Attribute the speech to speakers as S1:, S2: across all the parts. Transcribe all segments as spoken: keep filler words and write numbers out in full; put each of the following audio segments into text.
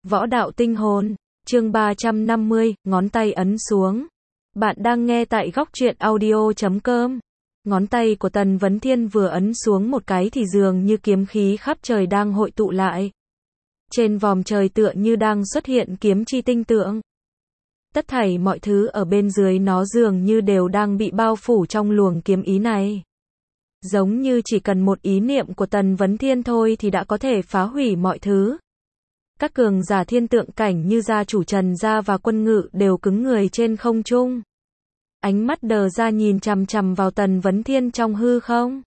S1: Võ đạo tinh hồn, chương ba trăm năm mươi, ngón tay ấn xuống. Bạn đang nghe tại góc truyện audio chấm com. Ngón tay của Tần Vấn Thiên vừa ấn xuống một cái thì dường như kiếm khí khắp trời đang hội tụ lại. Trên vòm trời tựa như đang xuất hiện kiếm chi tinh tượng. Tất thảy mọi thứ ở bên dưới nó dường như đều đang bị bao phủ trong luồng kiếm ý này. Giống như chỉ cần một ý niệm của Tần Vấn Thiên thôi thì đã có thể phá hủy mọi thứ. Các cường giả thiên tượng cảnh như gia chủ Trần Gia và Quân Ngự đều cứng người trên không trung. Ánh mắt đờ ra nhìn chằm chằm vào Tần Vấn Thiên trong hư không.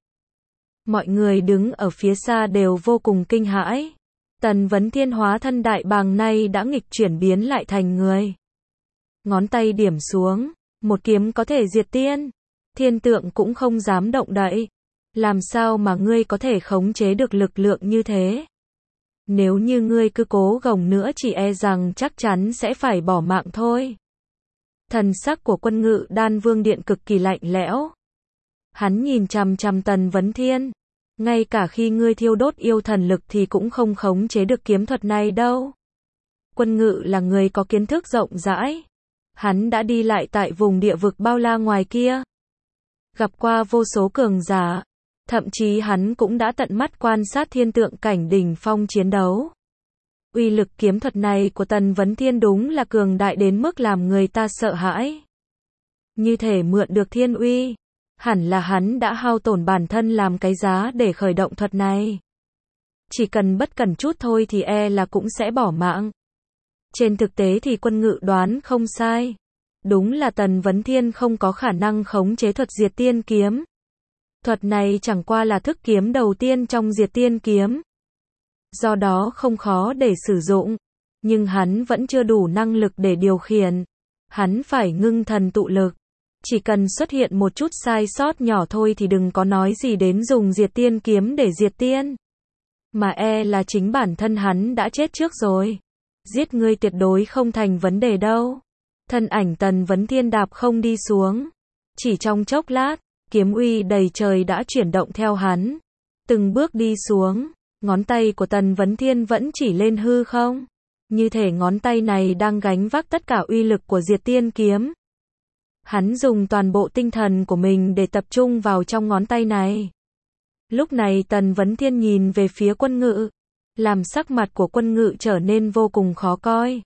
S1: Mọi người đứng ở phía xa đều vô cùng kinh hãi. Tần Vấn Thiên hóa thân đại bàng này đã nghịch chuyển biến lại thành người. Ngón tay điểm xuống, một kiếm có thể diệt tiên. Thiên tượng cũng không dám động đậy. Làm sao mà ngươi có thể khống chế được lực lượng như thế? Nếu như ngươi cứ cố gồng nữa chỉ e rằng chắc chắn sẽ phải bỏ mạng thôi. Thần sắc của Quân Ngự Đan Vương Điện cực kỳ lạnh lẽo. Hắn nhìn chằm chằm Tần Vấn Thiên. Ngay cả khi ngươi thiêu đốt yêu thần lực thì cũng không khống chế được kiếm thuật này đâu. Quân Ngự là người có kiến thức rộng rãi. Hắn đã đi lại tại vùng địa vực bao la ngoài kia. Gặp qua vô số cường giả. Thậm chí hắn cũng đã tận mắt quan sát thiên tượng cảnh đỉnh phong chiến đấu. Uy lực kiếm thuật này của Tần Vấn Thiên đúng là cường đại đến mức làm người ta sợ hãi. Như thể mượn được thiên uy. Hẳn là hắn đã hao tổn bản thân làm cái giá để khởi động thuật này. Chỉ cần bất cẩn chút thôi thì e là cũng sẽ bỏ mạng. Trên thực tế thì Quân Ngự đoán không sai. Đúng là Tần Vấn Thiên không có khả năng khống chế thuật diệt tiên kiếm. Thuật này chẳng qua là thức kiếm đầu tiên trong diệt tiên kiếm. Do đó không khó để sử dụng. Nhưng hắn vẫn chưa đủ năng lực để điều khiển. Hắn phải ngưng thần tụ lực. Chỉ cần xuất hiện một chút sai sót nhỏ thôi thì đừng có nói gì đến dùng diệt tiên kiếm để diệt tiên. Mà e là chính bản thân hắn đã chết trước rồi. Giết ngươi tuyệt đối không thành vấn đề đâu. Thân ảnh Tần Vấn Thiên đạp không đi xuống. Chỉ trong chốc lát, kiếm uy đầy trời đã chuyển động theo hắn. Từng bước đi xuống, ngón tay của Tần Vấn Thiên vẫn chỉ lên hư không. Như thể ngón tay này đang gánh vác tất cả uy lực của diệt tiên kiếm. Hắn dùng toàn bộ tinh thần của mình để tập trung vào trong ngón tay này. Lúc này Tần Vấn Thiên nhìn về phía Quân Ngự. Làm sắc mặt của Quân Ngự trở nên vô cùng khó coi.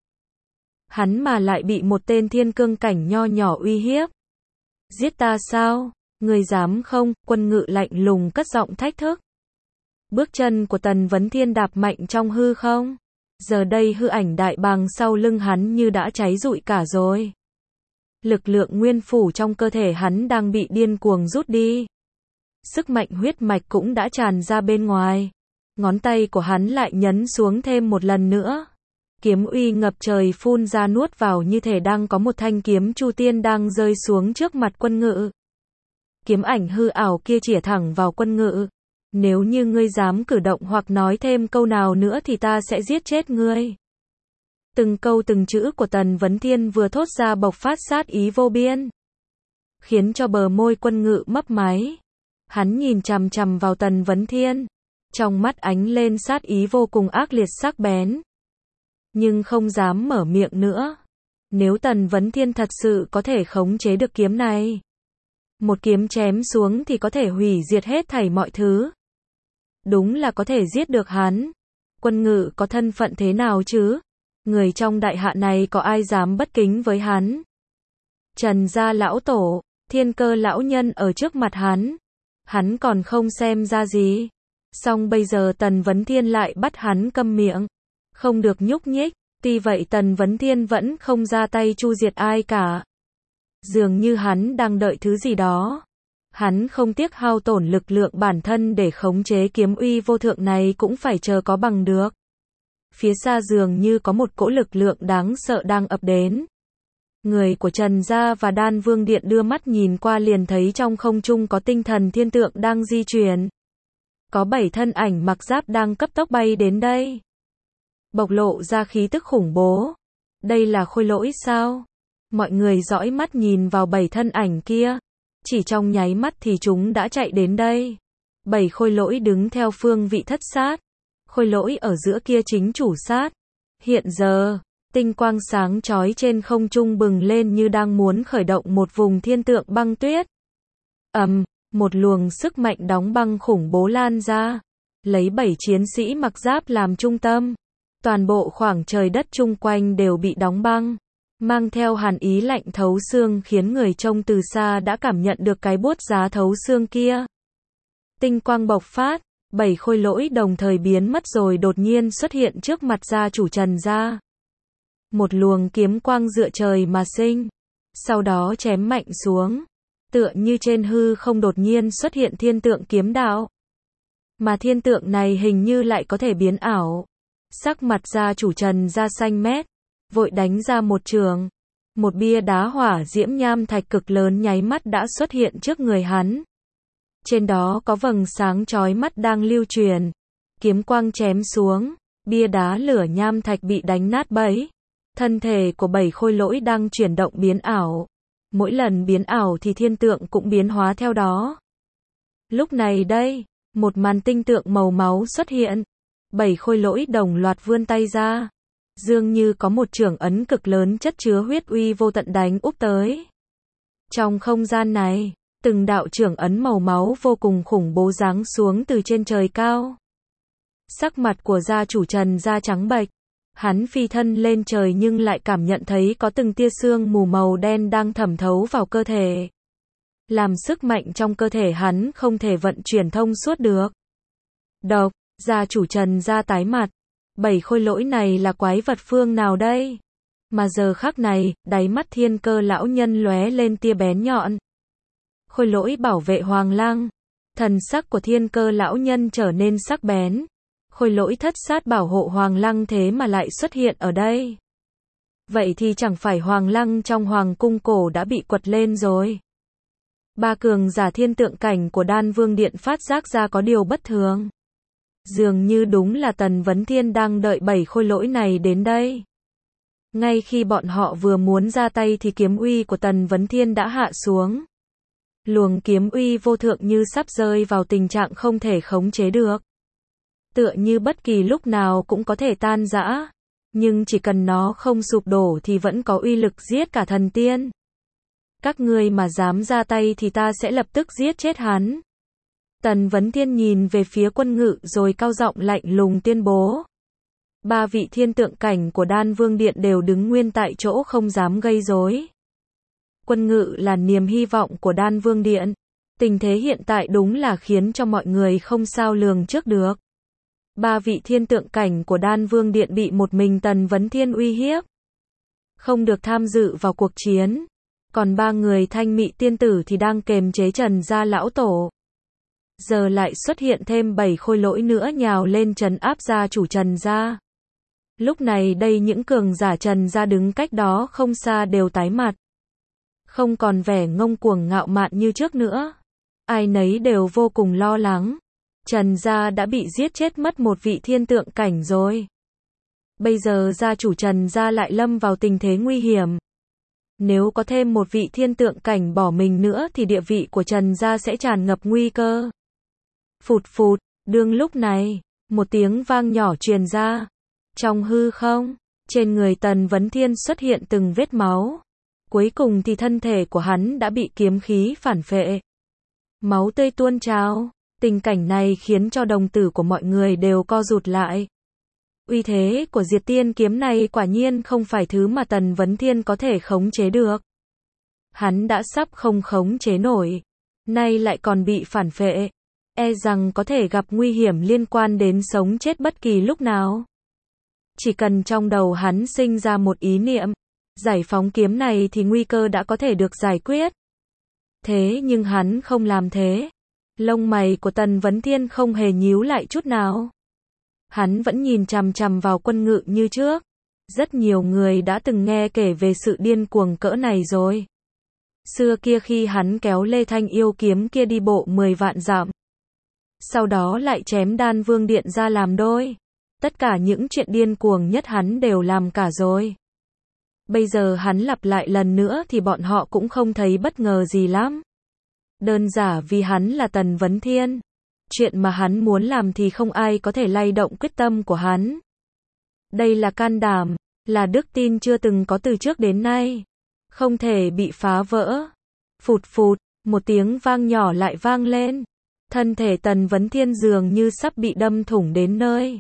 S1: Hắn mà lại bị một tên thiên cương cảnh nho nhỏ uy hiếp. Giết ta sao? Người dám không? Quân Ngự lạnh lùng cất giọng thách thức. Bước chân của Tần Vấn Thiên đạp mạnh trong hư không. Giờ đây hư ảnh đại bàng sau lưng hắn như đã cháy rụi cả rồi. Lực lượng nguyên phủ trong cơ thể hắn đang bị điên cuồng rút đi. Sức mạnh huyết mạch cũng đã tràn ra bên ngoài. Ngón tay của hắn lại nhấn xuống thêm một lần nữa. Kiếm uy ngập trời phun ra nuốt vào như thể đang có một thanh kiếm chu tiên đang rơi xuống trước mặt Quân Ngự. Kiếm ảnh hư ảo kia chĩa thẳng vào Quân Ngự. Nếu như ngươi dám cử động hoặc nói thêm câu nào nữa thì ta sẽ giết chết ngươi. Từng câu từng chữ của Tần Vấn Thiên vừa thốt ra bộc phát sát ý vô biên. Khiến cho bờ môi Quân Ngự mấp máy. Hắn nhìn chằm chằm vào Tần Vấn Thiên. Trong mắt ánh lên sát ý vô cùng ác liệt sắc bén. Nhưng không dám mở miệng nữa. Nếu Tần Vấn Thiên thật sự có thể khống chế được kiếm này. Một kiếm chém xuống thì có thể hủy diệt hết thảy mọi thứ. Đúng là có thể giết được hắn. Quân Ngự có thân phận thế nào chứ? Người trong đại hạ này có ai dám bất kính với hắn? Trần Gia lão tổ, Thiên Cơ lão nhân ở trước mặt hắn. Hắn còn không xem ra gì. Song bây giờ Tần Vấn Thiên lại bắt hắn câm miệng. Không được nhúc nhích. Tuy vậy Tần Vấn Thiên vẫn không ra tay chu diệt ai cả. Dường như hắn đang đợi thứ gì đó. Hắn không tiếc hao tổn lực lượng bản thân để khống chế kiếm uy vô thượng này cũng phải chờ có bằng được. Phía xa dường như có một cỗ lực lượng đáng sợ đang ập đến. Người của Trần Gia và Đan Vương Điện đưa mắt nhìn qua liền thấy trong không trung có tinh thần thiên tượng đang di chuyển. Có bảy thân ảnh mặc giáp đang cấp tốc bay đến đây. Bộc lộ ra khí tức khủng bố. Đây là khôi lỗi sao? Mọi người dõi mắt nhìn vào bảy thân ảnh kia. Chỉ trong nháy mắt thì chúng đã chạy đến đây. Bảy khôi lỗi đứng theo phương vị thất sát. Khôi lỗi ở giữa kia chính chủ sát. Hiện giờ, tinh quang sáng chói trên không trung bừng lên như đang muốn khởi động một vùng thiên tượng băng tuyết. Ầm, một luồng sức mạnh đóng băng khủng bố lan ra, lấy bảy chiến sĩ mặc giáp làm trung tâm. Toàn bộ khoảng trời đất chung quanh đều bị đóng băng, mang theo hàn ý lạnh thấu xương khiến người trông từ xa đã cảm nhận được cái buốt giá thấu xương kia. Tinh quang bộc phát, bảy khôi lỗi đồng thời biến mất rồi đột nhiên xuất hiện trước mặt gia chủ Trần gia. Một luồng kiếm quang dựa trời mà sinh, sau đó chém mạnh xuống, tựa như trên hư không đột nhiên xuất hiện thiên tượng kiếm đạo. Mà thiên tượng này hình như lại có thể biến ảo. Sắc mặt gia chủ Trần gia xanh mét, vội đánh ra một trường. Một bia đá hỏa diễm nham thạch cực lớn nháy mắt đã xuất hiện trước người hắn. Trên đó có vầng sáng chói mắt đang lưu truyền. Kiếm quang chém xuống, bia đá lửa nham thạch bị đánh nát bấy. Thân thể của bảy khôi lỗi đang chuyển động biến ảo. Mỗi lần biến ảo thì thiên tượng cũng biến hóa theo đó. Lúc này đây, một màn tinh tượng màu máu xuất hiện. Bảy khôi lỗi đồng loạt vươn tay ra. Dường như có một chưởng ấn cực lớn chất chứa huyết uy vô tận đánh úp tới. Trong không gian này, từng đạo chưởng ấn màu máu vô cùng khủng bố giáng xuống từ trên trời cao. Sắc mặt của gia chủ Trần gia trắng bệch. Hắn phi thân lên trời nhưng lại cảm nhận thấy có từng tia sương mù màu đen đang thẩm thấu vào cơ thể. Làm sức mạnh trong cơ thể hắn không thể vận chuyển thông suốt được. Độc, gia chủ Trần gia tái mặt. Bảy khôi lỗi này là quái vật phương nào đây? Mà giờ khắc này, đáy mắt Thiên Cơ lão nhân lóe lên tia bén nhọn. Khôi lỗi bảo vệ Hoàng Lăng. Thần sắc của Thiên Cơ lão nhân trở nên sắc bén. Khôi lỗi thất sát bảo hộ Hoàng Lăng thế mà lại xuất hiện ở đây. Vậy thì chẳng phải Hoàng Lăng trong Hoàng cung cổ đã bị quật lên rồi. Ba cường giả thiên tượng cảnh của Đan Vương Điện phát giác ra có điều bất thường. Dường như đúng là Tần Vấn Thiên đang đợi bảy khôi lỗi này đến đây. Ngay khi bọn họ vừa muốn ra tay thì kiếm uy của Tần Vấn Thiên đã hạ xuống. Luồng kiếm uy vô thượng như sắp rơi vào tình trạng không thể khống chế được. Tựa như bất kỳ lúc nào cũng có thể tan rã. Nhưng chỉ cần nó không sụp đổ thì vẫn có uy lực giết cả thần tiên. Các ngươi mà dám ra tay thì ta sẽ lập tức giết chết hắn. Tần Vấn Thiên nhìn về phía Quân Ngự rồi cao giọng lạnh lùng tuyên bố. Ba vị thiên tượng cảnh của Đan Vương Điện đều đứng nguyên tại chỗ không dám gây rối. Quân Ngự là niềm hy vọng của Đan Vương Điện. Tình thế hiện tại đúng là khiến cho mọi người không sao lường trước được. Ba vị thiên tượng cảnh của Đan Vương Điện bị một mình Tần Vấn Thiên uy hiếp. Không được tham dự vào cuộc chiến. Còn ba người Thanh Mị tiên tử thì đang kềm chế Trần gia lão tổ. Giờ lại xuất hiện thêm bảy khôi lỗi nữa nhào lên trấn áp gia chủ Trần gia. Lúc này đây những cường giả Trần gia đứng cách đó không xa đều tái mặt. Không còn vẻ ngông cuồng ngạo mạn như trước nữa. Ai nấy đều vô cùng lo lắng. Trần gia đã bị giết chết mất một vị thiên tượng cảnh rồi. Bây giờ gia chủ Trần gia lại lâm vào tình thế nguy hiểm. Nếu có thêm một vị thiên tượng cảnh bỏ mình nữa thì địa vị của Trần gia sẽ tràn ngập nguy cơ. Phụt phụt, đương lúc này, một tiếng vang nhỏ truyền ra. Trong hư không, trên người Tần Vấn Thiên xuất hiện từng vết máu. Cuối cùng thì thân thể của hắn đã bị kiếm khí phản phệ. Máu tươi tuôn trào. Tình cảnh này khiến cho đồng tử của mọi người đều co rụt lại. Uy thế của Diệt Tiên kiếm này quả nhiên không phải thứ mà Tần Vấn Thiên có thể khống chế được. Hắn đã sắp không khống chế nổi. Nay lại còn bị phản phệ. E rằng có thể gặp nguy hiểm liên quan đến sống chết bất kỳ lúc nào. Chỉ cần trong đầu hắn sinh ra một ý niệm, giải phóng kiếm này thì nguy cơ đã có thể được giải quyết. Thế nhưng hắn không làm thế. Lông mày của Tần Vấn Thiên không hề nhíu lại chút nào. Hắn vẫn nhìn chằm chằm vào Quân Ngự như trước. Rất nhiều người đã từng nghe kể về sự điên cuồng cỡ này rồi. Xưa kia khi hắn kéo Lê Thanh yêu kiếm kia đi bộ mười vạn dặm. Sau đó lại chém Đan Vương Điện ra làm đôi. Tất cả những chuyện điên cuồng nhất hắn đều làm cả rồi. Bây giờ hắn lặp lại lần nữa thì bọn họ cũng không thấy bất ngờ gì lắm. Đơn giản vì hắn là Tần Vấn Thiên. Chuyện mà hắn muốn làm thì không ai có thể lay động quyết tâm của hắn. Đây là can đảm, là đức tin chưa từng có từ trước đến nay. Không thể bị phá vỡ. Phụt phụt, một tiếng vang nhỏ lại vang lên. Thân thể Tần Vấn Thiên dường như sắp bị đâm thủng đến nơi.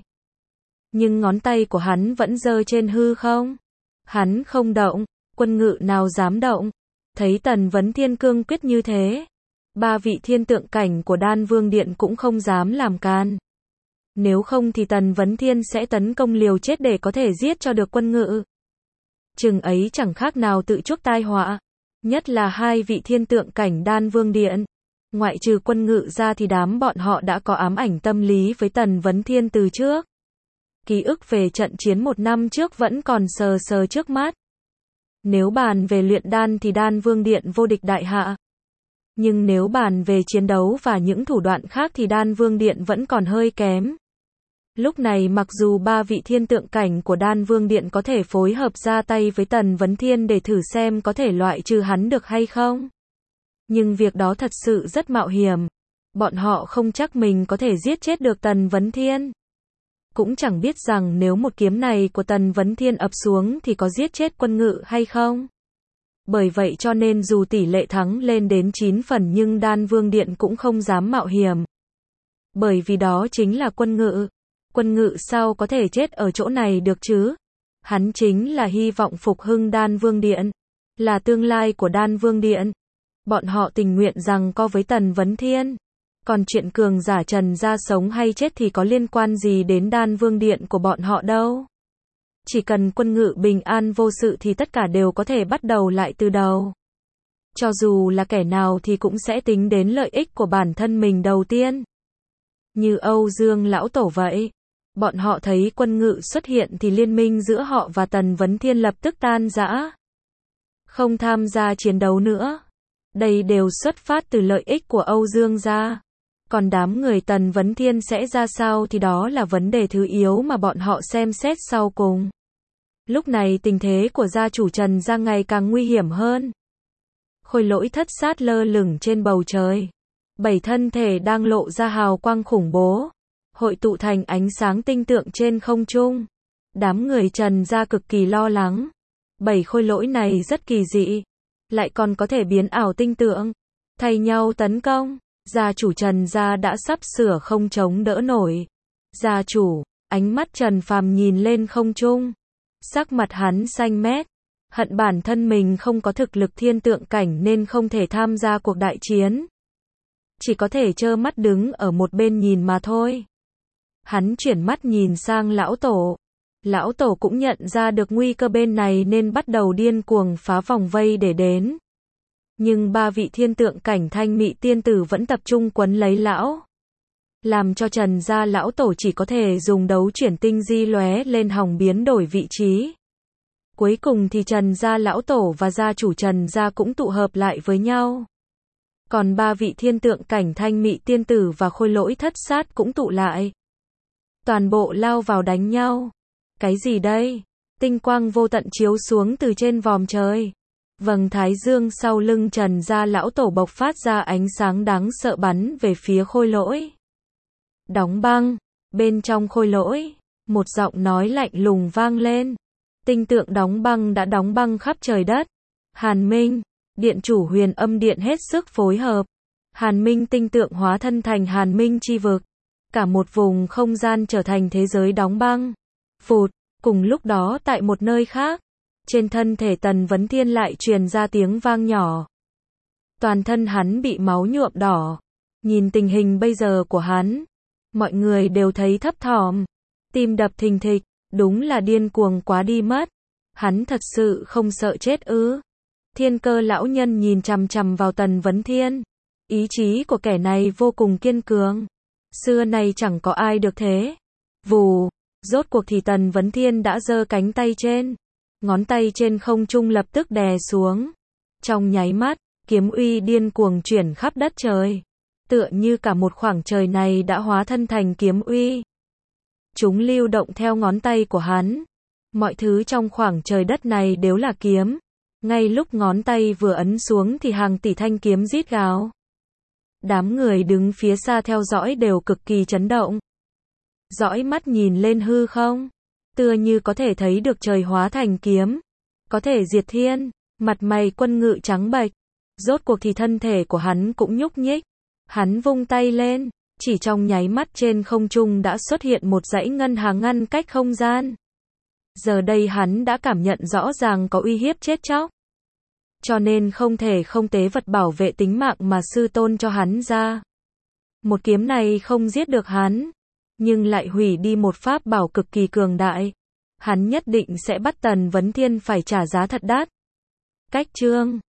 S1: Nhưng ngón tay của hắn vẫn giơ trên hư không. Hắn không động, quân ngự nào dám động. Thấy Tần Vấn Thiên cương quyết như thế, ba vị thiên tượng cảnh của Đan Vương Điện cũng không dám làm can. Nếu không thì Tần Vấn Thiên sẽ tấn công liều chết để có thể giết cho được quân ngự. Chừng ấy chẳng khác nào tự chuốc tai họa. Nhất là hai vị thiên tượng cảnh Đan Vương Điện. Ngoại trừ quân ngự ra thì đám bọn họ đã có ám ảnh tâm lý với Tần Vấn Thiên từ trước. Ký ức về trận chiến một năm trước vẫn còn sờ sờ trước mắt. Nếu bàn về luyện đan thì Đan Vương Điện vô địch đại hạ. Nhưng nếu bàn về chiến đấu và những thủ đoạn khác thì Đan Vương Điện vẫn còn hơi kém. Lúc này mặc dù ba vị thiên tượng cảnh của Đan Vương Điện có thể phối hợp ra tay với Tần Vấn Thiên để thử xem có thể loại trừ hắn được hay không. Nhưng việc đó thật sự rất mạo hiểm. Bọn họ không chắc mình có thể giết chết được Tần Vấn Thiên. Cũng chẳng biết rằng nếu một kiếm này của Tần Vấn Thiên ập xuống thì có giết chết quân ngự hay không. Bởi vậy cho nên dù tỷ lệ thắng lên đến chín phần nhưng Đan Vương Điện cũng không dám mạo hiểm. Bởi vì đó chính là quân ngự. Quân ngự sao có thể chết ở chỗ này được chứ? Hắn chính là hy vọng phục hưng Đan Vương Điện. Là tương lai của Đan Vương Điện. Bọn họ tình nguyện rằng co với Tần Vấn Thiên. Còn chuyện cường giả Trần gia sống hay chết thì có liên quan gì đến Đan Vương Điện của bọn họ đâu. Chỉ cần quân ngự bình an vô sự thì tất cả đều có thể bắt đầu lại từ đầu. Cho dù là kẻ nào thì cũng sẽ tính đến lợi ích của bản thân mình đầu tiên. Như Âu Dương lão tổ vậy. Bọn họ thấy quân ngự xuất hiện thì liên minh giữa họ và Tần Vấn Thiên lập tức tan rã. Không tham gia chiến đấu nữa. Đây đều xuất phát từ lợi ích của Âu Dương gia. Còn đám người Tần Vấn Thiên sẽ ra sao thì đó là vấn đề thứ yếu mà bọn họ xem xét sau cùng. Lúc này tình thế của gia chủ Trần gia ngày càng nguy hiểm hơn. Khôi lỗi thất sát lơ lửng trên bầu trời. Bảy thân thể đang lộ ra hào quang khủng bố. Hội tụ thành ánh sáng tinh tượng trên không trung. Đám người Trần gia cực kỳ lo lắng. Bảy khôi lỗi này rất kỳ dị. Lại còn có thể biến ảo tinh tượng. Thay nhau tấn công. Gia chủ Trần gia đã sắp sửa không chống đỡ nổi. Gia chủ, ánh mắt Trần Phàm nhìn lên không trung. Sắc mặt hắn xanh mét. Hận bản thân mình không có thực lực thiên tượng cảnh nên không thể tham gia cuộc đại chiến. Chỉ có thể trơ mắt đứng ở một bên nhìn mà thôi. Hắn chuyển mắt nhìn sang lão tổ. Lão tổ cũng nhận ra được nguy cơ bên này nên bắt đầu điên cuồng phá vòng vây để đến. Nhưng ba vị thiên tượng cảnh thanh mị tiên tử vẫn tập trung quấn lấy lão. Làm cho Trần gia lão tổ chỉ có thể dùng đấu chuyển tinh di lóe lên hòng biến đổi vị trí. Cuối cùng thì Trần gia lão tổ và gia chủ Trần gia cũng tụ hợp lại với nhau. Còn ba vị thiên tượng cảnh thanh mị tiên tử và khôi lỗi thất sát cũng tụ lại. Toàn bộ lao vào đánh nhau. Cái gì đây? Tinh quang vô tận chiếu xuống từ trên vòm trời. Vầng thái dương sau lưng Trần gia lão tổ bộc phát ra ánh sáng đáng sợ bắn về phía khôi lỗi. Đóng băng. Bên trong khôi lỗi, một giọng nói lạnh lùng vang lên. Tinh tượng đóng băng đã đóng băng khắp trời đất. Hàn Minh, điện chủ Huyền Âm Điện hết sức phối hợp. Hàn Minh tinh tượng hóa thân thành Hàn Minh chi vực. Cả một vùng không gian trở thành thế giới đóng băng. Phụt, cùng lúc đó tại một nơi khác, trên thân thể Tần Vấn Thiên lại truyền ra tiếng vang nhỏ. Toàn thân hắn bị máu nhuộm đỏ. Nhìn tình hình bây giờ của hắn, mọi người đều thấy thấp thỏm, tim đập thình thịch, đúng là điên cuồng quá đi mất. Hắn thật sự không sợ chết ư? Thiên Cơ lão nhân nhìn chằm chằm vào Tần Vấn Thiên. Ý chí của kẻ này vô cùng kiên cường. Xưa nay chẳng có ai được thế. Vù, rốt cuộc thì Tần Vấn Thiên đã giơ cánh tay trên. Ngón tay trên không trung lập tức đè xuống. Trong nháy mắt, kiếm uy điên cuồng chuyển khắp đất trời. Tựa như cả một khoảng trời này đã hóa thân thành kiếm uy. Chúng lưu động theo ngón tay của hắn. Mọi thứ trong khoảng trời đất này đều là kiếm. Ngay lúc ngón tay vừa ấn xuống thì hàng tỷ thanh kiếm rít gào. Đám người đứng phía xa theo dõi đều cực kỳ chấn động. Dõi mắt nhìn lên hư không. tựa như có thể thấy được trời hóa thành kiếm, có thể diệt thiên, mặt mày Quân Ngự trắng bệch. Rốt cuộc thì thân thể của hắn cũng nhúc nhích. Hắn vung tay lên, chỉ trong nháy mắt trên không trung đã xuất hiện một dãy ngân hà ngăn cách không gian. Giờ đây hắn đã cảm nhận rõ ràng có uy hiếp chết chóc. Cho nên không thể không tế vật bảo vệ tính mạng mà sư tôn cho hắn ra. Một kiếm này không giết được hắn, nhưng lại hủy đi một pháp bảo cực kỳ cường đại. Hắn nhất định sẽ bắt Tần Vấn Thiên phải trả giá thật đắt. Cách chương